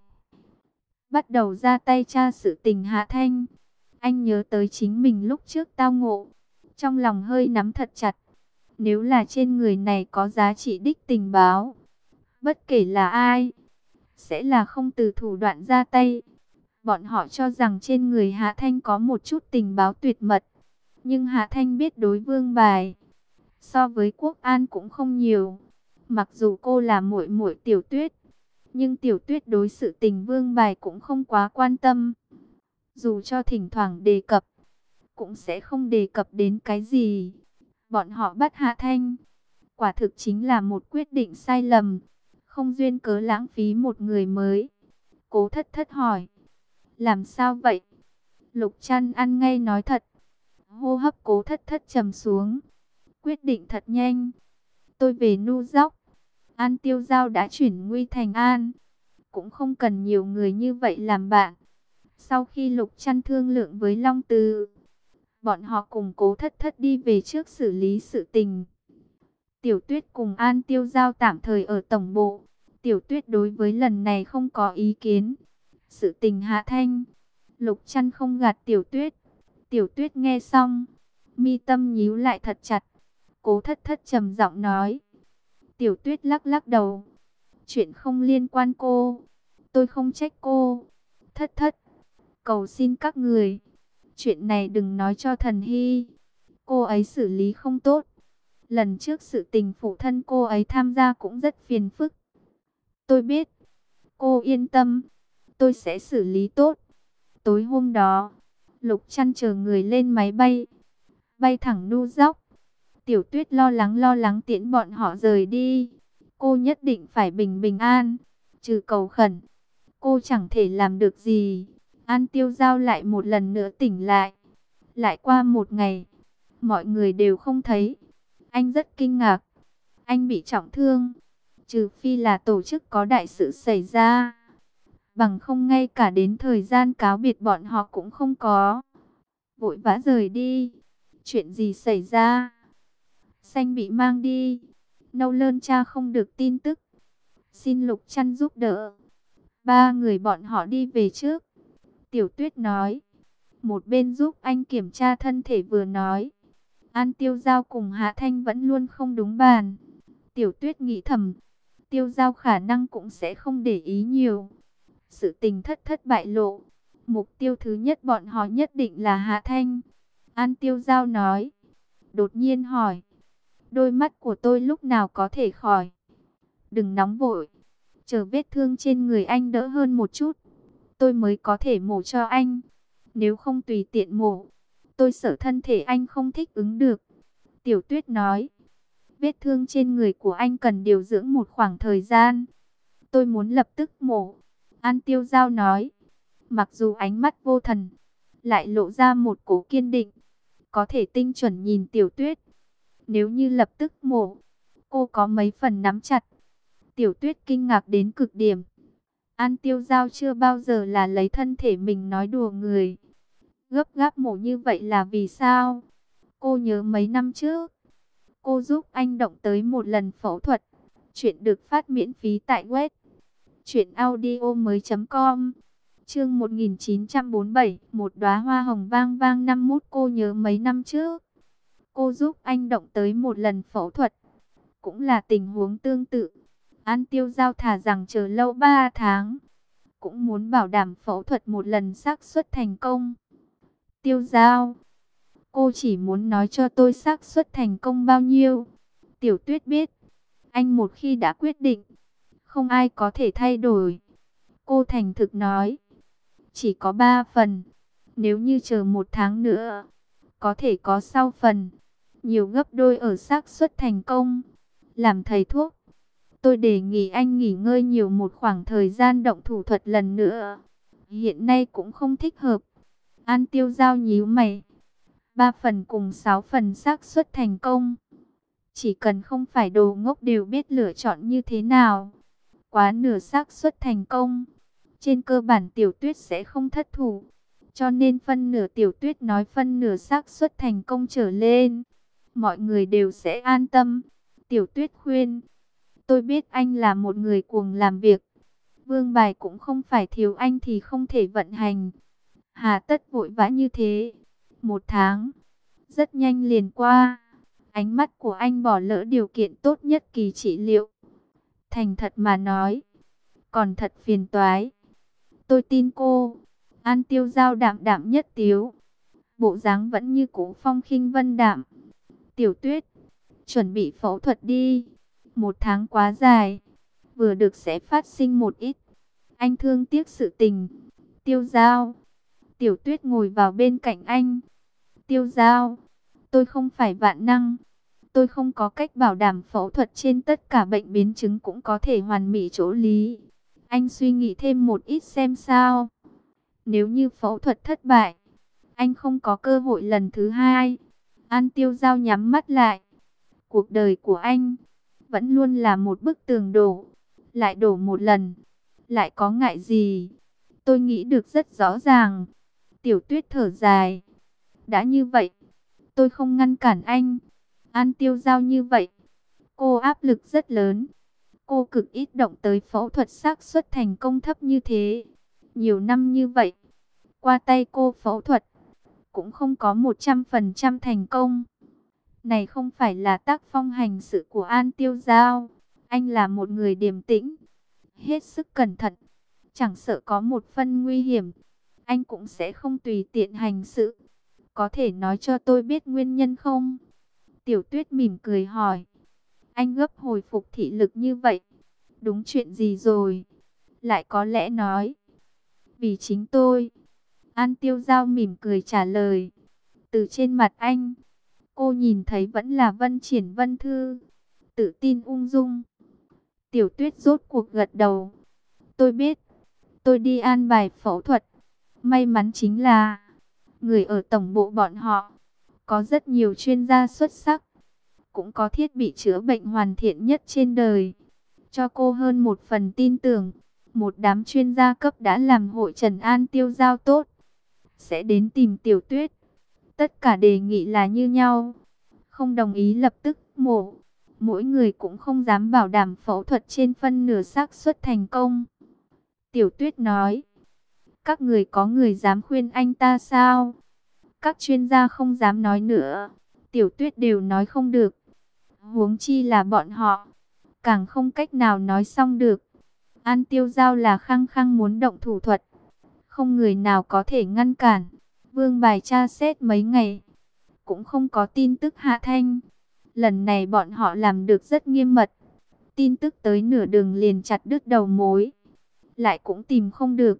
Bắt đầu ra tay tra sự tình Hạ Thanh. Anh nhớ tới chính mình lúc trước tao ngộ. Trong lòng hơi nắm thật chặt. Nếu là trên người này có giá trị đích tình báo, bất kể là ai, sẽ là không từ thủ đoạn ra tay. Bọn họ cho rằng trên người Hạ Thanh có một chút tình báo tuyệt mật. Nhưng Hạ Thanh biết đối vương bài. So với Quốc An cũng không nhiều. Mặc dù cô là muội muội Tiểu Tuyết, nhưng Tiểu Tuyết đối sự tình vương bài cũng không quá quan tâm. Dù cho thỉnh thoảng đề cập, cũng sẽ không đề cập đến cái gì. Bọn họ bắt Hạ Thanh, quả thực chính là một quyết định sai lầm. Không duyên cớ lãng phí một người mới. Cố Thất Thất hỏi. Làm sao vậy? Lục Chăn ăn ngay nói thật. Hô hấp Cố Thất Thất trầm xuống. Quyết định thật nhanh. Tôi về Nu Dóc. An Tiêu Giao đã chuyển nguy thành an. Cũng không cần nhiều người như vậy làm bạn. Sau khi Lục Trăn thương lượng với Long Từ, bọn họ cùng Cố Thất Thất đi về trước xử lý sự tình. Tiểu Tuyết cùng An Tiêu Giao tạm thời ở tổng bộ. Tiểu Tuyết đối với lần này không có ý kiến. Sự tình hạ thanh, Lục Trăn không gạt Tiểu Tuyết. Tiểu Tuyết nghe xong, mi tâm nhíu lại thật chặt. Cố Thất Thất trầm giọng nói. Tiểu Tuyết lắc lắc đầu. Chuyện không liên quan cô, tôi không trách cô. Thất Thất, cầu xin các người, chuyện này đừng nói cho Thần Hy. Cô ấy xử lý không tốt. Lần trước sự tình phụ thân cô ấy tham gia cũng rất phiền phức. Tôi biết, cô yên tâm, tôi sẽ xử lý tốt. Tối hôm đó, Lục Trăn chờ người lên máy bay, bay thẳng New York. Tiểu Tuyết lo lắng tiễn bọn họ rời đi. Cô nhất định phải bình bình an, trừ cầu khẩn, cô chẳng thể làm được gì. An Tiêu Giao lại một lần nữa tỉnh lại. Lại qua một ngày, mọi người đều không thấy. Anh rất kinh ngạc. Anh bị trọng thương. Trừ phi là tổ chức có đại sự xảy ra. Bằng không ngay cả đến thời gian cáo biệt bọn họ cũng không có. Vội vã rời đi. Chuyện gì xảy ra? Xanh bị mang đi. Nâu Lơn cha không được tin tức. Xin Lục Trăn giúp đỡ. Ba người bọn họ đi về trước. Tiểu Tuyết nói. Một bên giúp anh kiểm tra thân thể vừa nói. An Tiêu Giao cùng Hạ Thanh vẫn luôn không đúng bàn. Tiểu Tuyết nghĩ thầm. Tiêu Giao khả năng cũng sẽ không để ý nhiều. Sự tình thất thất bại lộ. Mục tiêu thứ nhất bọn họ nhất định là Hạ Thanh. An Tiêu Giao nói. Đột nhiên hỏi. Đôi mắt của tôi lúc nào có thể khỏi? Đừng nóng vội. Chờ vết thương trên người anh đỡ hơn một chút, tôi mới có thể mổ cho anh. Nếu không tùy tiện mổ, tôi sợ thân thể anh không thích ứng được. Tiểu Tuyết nói. Vết thương trên người của anh cần điều dưỡng một khoảng thời gian. Tôi muốn lập tức mổ. An Tiêu Giao nói. Mặc dù ánh mắt vô thần, lại lộ ra một cố kiên định. Có thể tinh chuẩn nhìn Tiểu Tuyết. Nếu như lập tức mổ, cô có mấy phần nắm chặt. Tiểu Tuyết kinh ngạc đến cực điểm. An Tiêu Giao chưa bao giờ là lấy thân thể mình nói đùa người. Gấp gáp mổ như vậy là vì sao? Cô nhớ mấy năm trước, cô giúp anh động tới một lần phẫu thuật. Chuyện được phát miễn phí tại web truyệnaudiomoi.com. Chương 1947, một đóa hoa hồng vang vang năm mút. Cô nhớ mấy năm trước, cô giúp anh động tới một lần phẫu thuật. Cũng là tình huống tương tự. An Tiêu Giao thà rằng chờ lâu 3 tháng, cũng muốn bảo đảm phẫu thuật một lần xác suất thành công. Tiêu Giao, cô chỉ muốn nói cho tôi xác suất thành công bao nhiêu. Tiểu Tuyết biết, anh một khi đã quyết định, không ai có thể thay đổi. Cô thành thực nói, chỉ có 3 phần. Nếu như chờ 1 tháng nữa, có thể có sau phần, nhiều gấp đôi ở xác suất thành công. Làm thầy thuốc, tôi đề nghị anh nghỉ ngơi nhiều một khoảng thời gian động thủ thuật lần nữa. Hiện nay cũng không thích hợp. An Tiêu Giao nhíu mày. 3 phần cùng 6 phần xác suất thành công. Chỉ cần không phải đồ ngốc đều biết lựa chọn như thế nào. Quá nửa xác suất thành công, trên cơ bản Tiểu Tuyết sẽ không thất thủ. Cho nên phân nửa Tiểu Tuyết nói phân nửa xác suất thành công trở lên, mọi người đều sẽ an tâm. Tiểu Tuyết khuyên. Tôi biết anh là một người cuồng làm việc. Vương bài cũng không phải thiếu anh thì không thể vận hành. Hà tất vội vã như thế. 1 tháng, rất nhanh liền qua. Ánh mắt của anh bỏ lỡ điều kiện tốt nhất kỳ trị liệu. Thành thật mà nói, còn thật phiền toái. Tôi tin cô. An Tiêu Giao đạm đạm nhất tiếu. Bộ dáng vẫn như cũ phong khinh vân đạm. Tiểu Tuyết, chuẩn bị phẫu thuật đi. 1 tháng quá dài, vừa được sẽ phát sinh một ít. Anh thương tiếc sự tình. Tiêu Giao. Tiểu Tuyết ngồi vào bên cạnh anh. Tiêu Giao, tôi không phải vạn năng. Tôi không có cách bảo đảm phẫu thuật trên tất cả bệnh biến chứng cũng có thể hoàn mỹ chỗ lý. Anh suy nghĩ thêm một ít xem sao. Nếu như phẫu thuật thất bại, anh không có cơ hội lần thứ hai. An Tiêu Giao nhắm mắt lại. Cuộc đời của anh vẫn luôn là một bức tường đổ, lại đổ một lần, lại có ngại gì? Tôi nghĩ được rất rõ ràng. Tiểu Tuyết thở dài. Đã như vậy, tôi không ngăn cản anh. An Tiêu Giao như vậy, cô áp lực rất lớn. Cô cực ít động tới phẫu thuật, xác suất thành công thấp như thế. Nhiều năm như vậy, qua tay cô phẫu thuật, cũng không có 100% thành công. Này không phải là tác phong hành sự của An Tiêu Giao. Anh là một người điềm tĩnh, hết sức cẩn thận. Chẳng sợ có một phân nguy hiểm, anh cũng sẽ không tùy tiện hành sự. Có thể nói cho tôi biết nguyên nhân không? Tiểu Tuyết mỉm cười hỏi. Anh gấp hồi phục thị lực như vậy, đúng chuyện gì rồi? Lại có lẽ nói, vì chính tôi. An Tiêu Giao mỉm cười trả lời. Từ trên mặt anh, cô nhìn thấy vẫn là Vân Triển Vân Thư, tự tin ung dung. Tiểu Tuyết rốt cuộc gật đầu. Tôi biết, tôi đi an bài phẫu thuật. May mắn chính là, người ở tổng bộ bọn họ, có rất nhiều chuyên gia xuất sắc, cũng có thiết bị chữa bệnh hoàn thiện nhất trên đời. Cho cô hơn một phần tin tưởng, một đám chuyên gia cấp đã làm hội trần An Tiêu Giao tốt, sẽ đến tìm Tiểu Tuyết. Tất cả đề nghị là như nhau, không đồng ý lập tức mổ. Mỗi người cũng không dám bảo đảm phẫu thuật trên phân nửa xác suất thành công. Tiểu Tuyết nói, các người có người dám khuyên anh ta sao? Các chuyên gia không dám nói nữa. Tiểu Tuyết đều nói không được, huống chi là bọn họ, càng không cách nào nói xong được. An Tiêu Giao là khăng khăng muốn động thủ thuật, không người nào có thể ngăn cản. Vương bài tra xét mấy ngày, cũng không có tin tức Hạ Thanh. Lần này bọn họ làm được rất nghiêm mật. Tin tức tới nửa đường liền chặt đứt đầu mối, lại cũng tìm không được.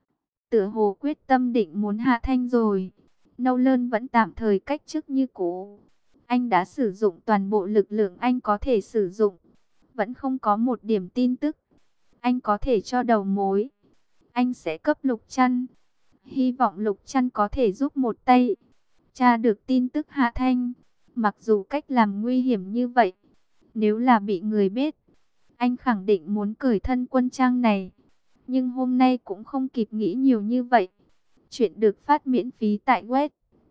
Tựa hồ quyết tâm định muốn Hạ Thanh rồi. Nâu Lơn vẫn tạm thời cách chức như cũ. Anh đã sử dụng toàn bộ lực lượng anh có thể sử dụng, vẫn không có một điểm tin tức. Anh có thể cho đầu mối, anh sẽ cấp Lục Trăn. Hy vọng Lục Trăn có thể giúp một tay, tra được tin tức Hạ Thanh. Mặc dù cách làm nguy hiểm như vậy, nếu là bị người biết, anh khẳng định muốn cởi thân quân trang này. Nhưng hôm nay cũng không kịp nghĩ nhiều như vậy. Chuyện được phát miễn phí tại web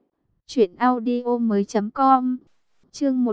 truyệnaudiomoi.com. Chương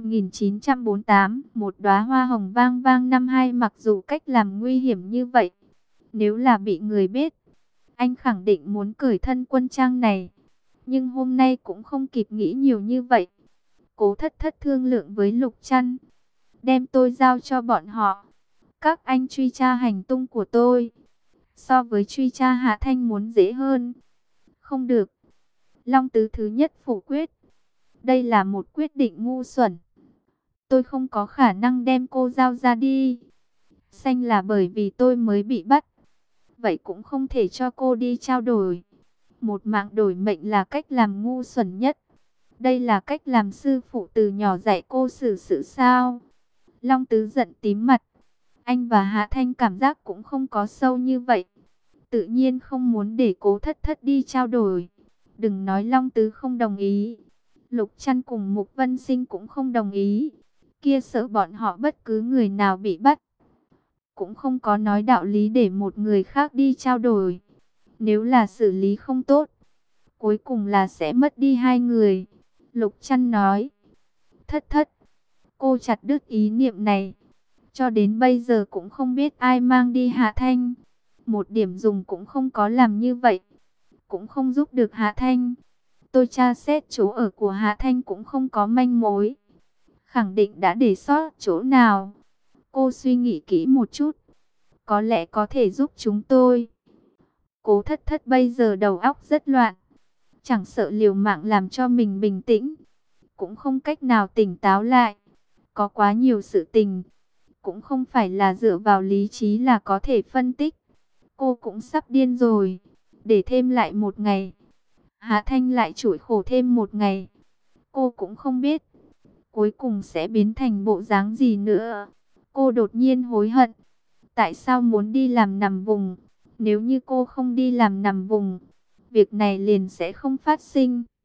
1948, một đóa hoa hồng vang vang năm hai. Mặc dù cách làm nguy hiểm như vậy, nếu là bị người biết, anh khẳng định muốn cởi thân quân trang này. Nhưng hôm nay cũng không kịp nghĩ nhiều như vậy. Cố Thất Thất thương lượng với Lục Trăn, đem tôi giao cho bọn họ. Các anh truy tra hành tung của tôi, so với truy tra Hạ Thanh muốn dễ hơn. Không được. Long Tứ thứ nhất phủ quyết. Đây là một quyết định ngu xuẩn. Tôi không có khả năng đem cô giao ra đi. Xanh là bởi vì tôi mới bị bắt, vậy cũng không thể cho cô đi trao đổi. Một mạng đổi mệnh là cách làm ngu xuẩn nhất. Đây là cách làm sư phụ từ nhỏ dạy cô xử sự sao? Long Tứ giận tím mặt. Anh và Hạ Thanh cảm giác cũng không có sâu như vậy, tự nhiên không muốn để Cố Thất Thất đi trao đổi. Đừng nói Long Tứ không đồng ý, Lục Trăn cùng Mục Vân Sinh cũng không đồng ý. Kia sợ bọn họ bất cứ người nào bị bắt, cũng không có nói đạo lý để một người khác đi trao đổi. Nếu là xử lý không tốt, cuối cùng là sẽ mất đi hai người. Lục Trăn nói, Thất Thất, cô chặt đứt ý niệm này. Cho đến bây giờ cũng không biết ai mang đi Hạ Thanh. Một điểm dùng cũng không có, làm như vậy cũng không giúp được Hạ Thanh. Tôi tra xét chỗ ở của Hạ Thanh cũng không có manh mối, khẳng định đã để sót chỗ nào. Cô suy nghĩ kỹ một chút, có lẽ có thể giúp chúng tôi. Cố Thất Thất bây giờ đầu óc rất loạn, chẳng sợ liều mạng làm cho mình bình tĩnh, cũng không cách nào tỉnh táo lại. Có quá nhiều sự tình, cũng không phải là dựa vào lý trí là có thể phân tích. Cô cũng sắp điên rồi. Để thêm lại một ngày, Hạ Thanh lại chịu khổ thêm một ngày. Cô cũng không biết cuối cùng sẽ biến thành bộ dáng gì nữa. Cô đột nhiên hối hận, tại sao muốn đi làm nằm vùng. Nếu như cô không đi làm nằm vùng, việc này liền sẽ không phát sinh.